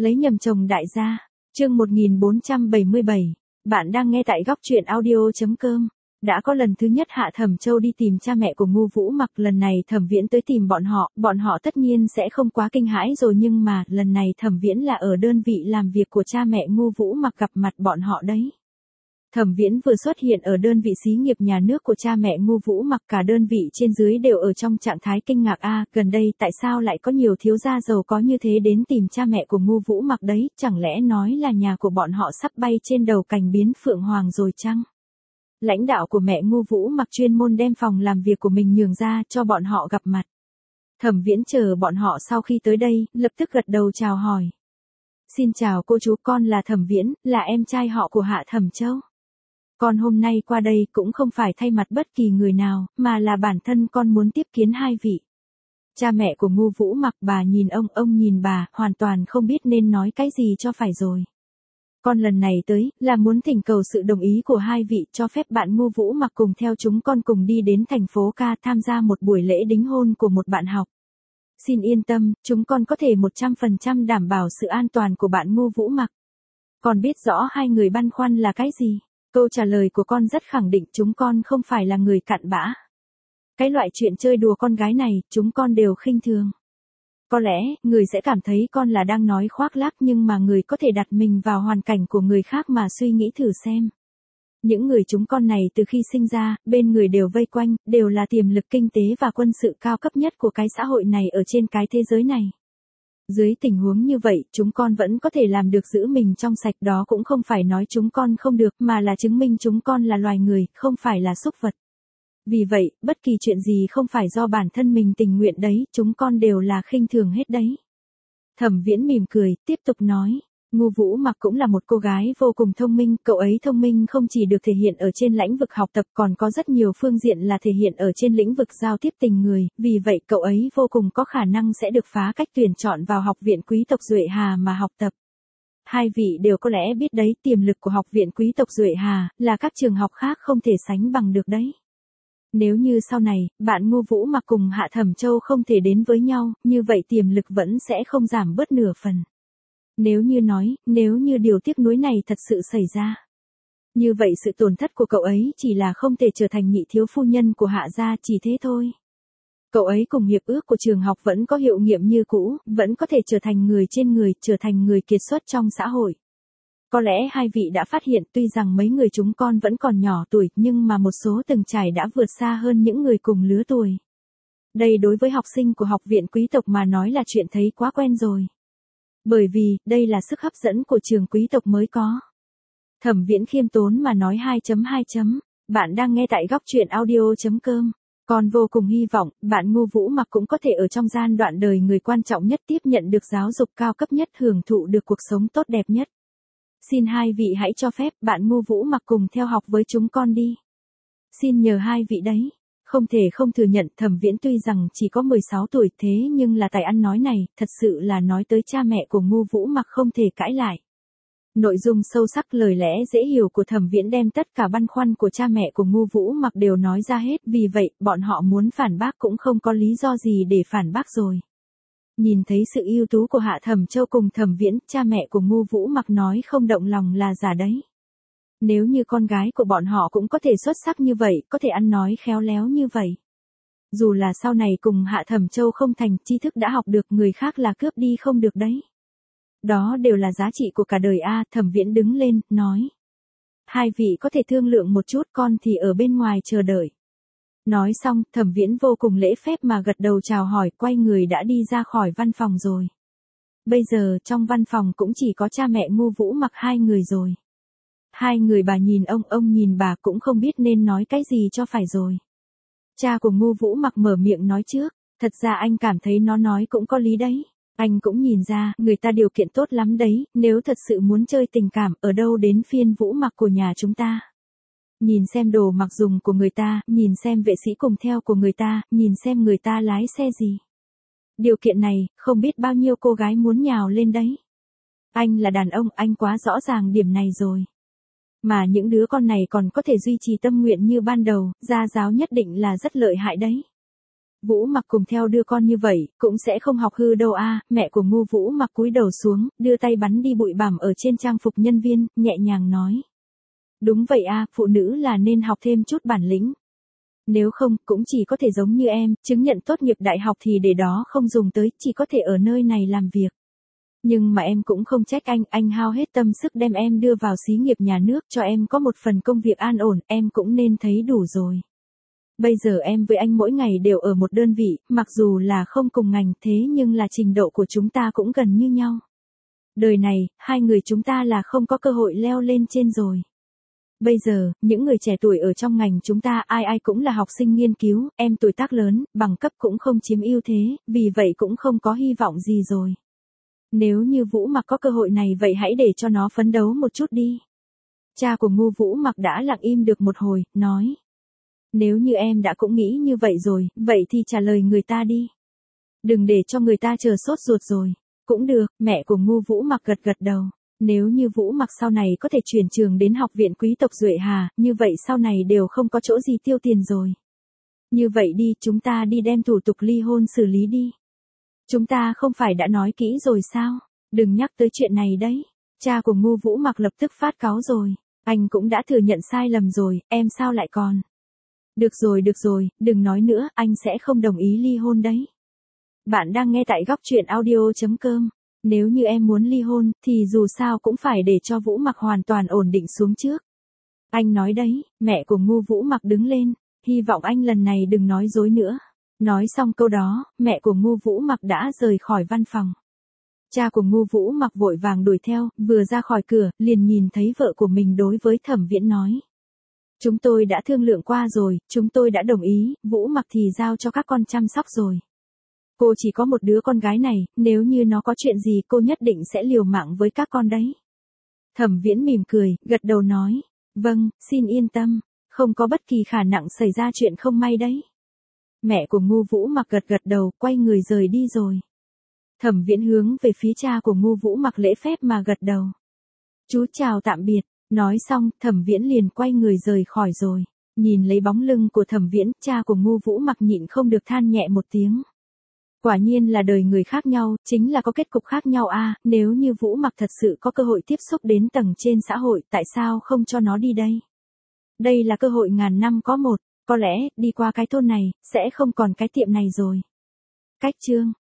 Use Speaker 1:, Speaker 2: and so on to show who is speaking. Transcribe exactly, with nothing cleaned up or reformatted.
Speaker 1: Lấy nhầm chồng đại gia. Chương một nghìn bốn trăm bảy mươi bảy. Bạn đang nghe tại góc truyện audio chấm com. Đã có lần thứ nhất Hạ Thẩm Châu đi tìm cha mẹ của Ngô Vũ Mặc, lần này Thẩm Viễn tới tìm bọn họ, bọn họ tất nhiên sẽ không quá kinh hãi rồi, nhưng mà, lần này Thẩm Viễn là ở đơn vị làm việc của cha mẹ Ngô Vũ Mặc gặp mặt bọn họ đấy. Thẩm Viễn vừa xuất hiện ở đơn vị xí nghiệp nhà nước của cha mẹ Ngô Vũ Mặc, cả đơn vị trên dưới đều ở trong trạng thái kinh ngạc. A, gần đây tại sao lại có nhiều thiếu gia giàu có như thế đến tìm cha mẹ của Ngô Vũ Mặc đấy, chẳng lẽ nói là nhà của bọn họ sắp bay trên đầu cành biến phượng hoàng rồi chăng? Lãnh đạo của mẹ Ngô Vũ Mặc chuyên môn đem phòng làm việc của mình nhường ra cho bọn họ gặp mặt. Thẩm Viễn chờ bọn họ sau khi tới đây, lập tức gật đầu chào hỏi. Xin chào cô chú, con là Thẩm Viễn, là em trai họ của Hạ Thẩm Châu. Con hôm nay qua đây cũng không phải thay mặt bất kỳ người nào, mà là bản thân con muốn tiếp kiến hai vị. Cha mẹ của Ngô Vũ Mặc, bà nhìn ông, ông nhìn bà, hoàn toàn không biết nên nói cái gì cho phải rồi. Con lần này tới, là muốn thỉnh cầu sự đồng ý của hai vị, cho phép bạn Ngô Vũ Mặc cùng theo chúng con cùng đi đến thành phố Ca tham gia một buổi lễ đính hôn của một bạn học. Xin yên tâm, chúng con có thể một trăm phần trăm đảm bảo sự an toàn của bạn Ngô Vũ Mặc. Con biết rõ hai người băn khoăn là cái gì. Câu trả lời của con rất khẳng định, chúng con không phải là người cặn bã. Cái loại chuyện chơi đùa con gái này, chúng con đều khinh thường. Có lẽ, người sẽ cảm thấy con là đang nói khoác lác, nhưng mà người có thể đặt mình vào hoàn cảnh của người khác mà suy nghĩ thử xem. Những người chúng con này từ khi sinh ra, bên người đều vây quanh, đều là tiềm lực kinh tế và quân sự cao cấp nhất của cái xã hội này ở trên cái thế giới này. Dưới tình huống như vậy, chúng con vẫn có thể làm được giữ mình trong sạch, đó cũng không phải nói chúng con không được, mà là chứng minh chúng con là loài người, không phải là súc vật. Vì vậy, bất kỳ chuyện gì không phải do bản thân mình tình nguyện đấy, chúng con đều là khinh thường hết đấy. Thẩm Viễn mỉm cười, tiếp tục nói. Ngô Vũ Mặc cũng là một cô gái vô cùng thông minh, cậu ấy thông minh không chỉ được thể hiện ở trên lĩnh vực học tập, còn có rất nhiều phương diện là thể hiện ở trên lĩnh vực giao tiếp tình người, vì vậy cậu ấy vô cùng có khả năng sẽ được phá cách tuyển chọn vào Học viện Quý tộc Duệ Hà mà học tập. Hai vị đều có lẽ biết đấy, tiềm lực của Học viện Quý tộc Duệ Hà là các trường học khác không thể sánh bằng được đấy. Nếu như sau này, bạn Ngô Vũ Mặc cùng Hạ Thẩm Châu không thể đến với nhau, như vậy tiềm lực vẫn sẽ không giảm bớt nửa phần. Nếu như nói, nếu như điều tiếc nuối này thật sự xảy ra. Như vậy sự tổn thất của cậu ấy chỉ là không thể trở thành nhị thiếu phu nhân của Hạ gia, chỉ thế thôi. Cậu ấy cùng hiệp ước của trường học vẫn có hiệu nghiệm như cũ, vẫn có thể trở thành người trên người, trở thành người kiệt xuất trong xã hội. Có lẽ hai vị đã phát hiện, tuy rằng mấy người chúng con vẫn còn nhỏ tuổi, nhưng mà một số từng trải đã vượt xa hơn những người cùng lứa tuổi. Đây đối với học sinh của Học viện Quý tộc mà nói là chuyện thấy quá quen rồi. Bởi vì, đây là sức hấp dẫn của trường quý tộc mới có. Thẩm Viễn khiêm tốn mà nói hai chấm hai chấm. Bạn đang nghe tại góc truyện audio chấm com. Con vô cùng hy vọng, bạn Ngô Vũ Mặc cũng có thể ở trong gian đoạn đời người quan trọng nhất tiếp nhận được giáo dục cao cấp nhất, hưởng thụ được cuộc sống tốt đẹp nhất. Xin hai vị hãy cho phép bạn Ngô Vũ Mặc cùng theo học với chúng con đi. Xin nhờ hai vị đấy. Không thể không thừa nhận, Thẩm Viễn tuy rằng chỉ có mười sáu tuổi, thế nhưng là tài ăn nói này, thật sự là nói tới cha mẹ của Ngô Vũ Mặc không thể cãi lại. Nội dung sâu sắc, lời lẽ dễ hiểu của Thẩm Viễn đem tất cả băn khoăn của cha mẹ của Ngô Vũ Mặc đều nói ra hết, vì vậy, bọn họ muốn phản bác cũng không có lý do gì để phản bác rồi. Nhìn thấy sự ưu tú của Hạ Thẩm Châu cùng Thẩm Viễn, cha mẹ của Ngô Vũ Mặc nói không động lòng là giả đấy. Nếu như con gái của bọn họ cũng có thể xuất sắc như vậy, có thể ăn nói khéo léo như vậy. Dù là sau này cùng Hạ Thẩm Châu không thành, tri thức đã học được, người khác là cướp đi không được đấy. Đó đều là giá trị của cả đời a. Thẩm Viễn đứng lên, nói. Hai vị có thể thương lượng một chút, con thì ở bên ngoài chờ đợi. Nói xong, Thẩm Viễn vô cùng lễ phép mà gật đầu chào hỏi, quay người đã đi ra khỏi văn phòng rồi. Bây giờ, trong văn phòng cũng chỉ có cha mẹ Ngô Vũ Mặc hai người rồi. Hai người bà nhìn ông, ông nhìn bà, cũng không biết nên nói cái gì cho phải rồi. Cha của Ngô Vũ Mặc mở miệng nói trước, thật ra anh cảm thấy nó nói cũng có lý đấy. Anh cũng nhìn ra, người ta điều kiện tốt lắm đấy, nếu thật sự muốn chơi tình cảm, ở đâu đến phiên Vũ Mặc của nhà chúng ta. Nhìn xem đồ mặc dùng của người ta, nhìn xem vệ sĩ cùng theo của người ta, nhìn xem người ta lái xe gì. Điều kiện này, không biết bao nhiêu cô gái muốn nhào lên đấy. Anh là đàn ông, anh quá rõ ràng điểm này rồi. Mà những đứa con này còn có thể duy trì tâm nguyện như ban đầu, gia giáo nhất định là rất lợi hại đấy. Vũ Mặc cùng theo đưa con như vậy, cũng sẽ không học hư đâu a. Mẹ của Ngô Vũ Mặc cúi đầu xuống, đưa tay bắn đi bụi bặm ở trên trang phục nhân viên, nhẹ nhàng nói. Đúng vậy a, phụ nữ là nên học thêm chút bản lĩnh. Nếu không, cũng chỉ có thể giống như em, chứng nhận tốt nghiệp đại học thì để đó không dùng tới, chỉ có thể ở nơi này làm việc. Nhưng mà em cũng không trách anh, anh hao hết tâm sức đem em đưa vào xí nghiệp nhà nước cho em có một phần công việc an ổn, em cũng nên thấy đủ rồi. Bây giờ em với anh mỗi ngày đều ở một đơn vị, mặc dù là không cùng ngành thế nhưng là trình độ của chúng ta cũng gần như nhau. Đời này, hai người chúng ta là không có cơ hội leo lên trên rồi. Bây giờ, những người trẻ tuổi ở trong ngành chúng ta ai ai cũng là học sinh nghiên cứu, em tuổi tác lớn, bằng cấp cũng không chiếm ưu thế, vì vậy cũng không có hy vọng gì rồi. Nếu như Vũ Mặc có cơ hội này vậy hãy để cho nó phấn đấu một chút đi. Cha của Ngô Vũ Mặc đã lặng im được một hồi, nói. Nếu như em đã cũng nghĩ như vậy rồi, vậy thì trả lời người ta đi. Đừng để cho người ta chờ sốt ruột rồi. Cũng được, mẹ của Ngô Vũ Mặc gật gật đầu. Nếu như Vũ Mặc sau này có thể chuyển trường đến học viện quý tộc Duệ Hà, như vậy sau này đều không có chỗ gì tiêu tiền rồi. Như vậy đi, chúng ta đi đem thủ tục ly hôn xử lý đi. Chúng ta không phải đã nói kỹ rồi sao? Đừng nhắc tới chuyện này đấy. Cha của Ngô Vũ Mặc lập tức phát cáu rồi. Anh cũng đã thừa nhận sai lầm rồi, em sao lại còn? Được rồi được rồi, đừng nói nữa, anh sẽ không đồng ý ly hôn đấy. Bạn đang nghe tại góc truyện audio chấm com. Nếu như em muốn ly hôn, thì dù sao cũng phải để cho Vũ Mặc hoàn toàn ổn định xuống trước. Anh nói đấy, mẹ của Ngô Vũ Mặc đứng lên, hy vọng anh lần này đừng nói dối nữa. Nói xong câu đó, mẹ của Ngô Vũ Mặc đã rời khỏi văn phòng. Cha của Ngô Vũ Mặc vội vàng đuổi theo, vừa ra khỏi cửa, liền nhìn thấy vợ của mình đối với Thẩm Viễn nói. Chúng tôi đã thương lượng qua rồi, chúng tôi đã đồng ý, Vũ Mặc thì giao cho các con chăm sóc rồi. Cô chỉ có một đứa con gái này, nếu như nó có chuyện gì cô nhất định sẽ liều mạng với các con đấy. Thẩm Viễn mỉm cười, gật đầu nói. Vâng, xin yên tâm, không có bất kỳ khả năng xảy ra chuyện không may đấy. Mẹ của Ngô Vũ Mặc gật gật đầu, quay người rời đi rồi. Thẩm Viễn hướng về phía cha của Ngô Vũ Mặc lễ phép mà gật đầu. Chú chào tạm biệt, nói xong, Thẩm Viễn liền quay người rời khỏi rồi. Nhìn lấy bóng lưng của Thẩm Viễn, cha của Ngô Vũ Mặc nhịn không được than nhẹ một tiếng. Quả nhiên là đời người khác nhau, chính là có kết cục khác nhau a. Nếu như Vũ Mặc thật sự có cơ hội tiếp xúc đến tầng trên xã hội, tại sao không cho nó đi đây? Đây là cơ hội ngàn năm có một, có lẽ, đi qua cái thôn này, sẽ không còn cái tiệm này rồi. Cách chương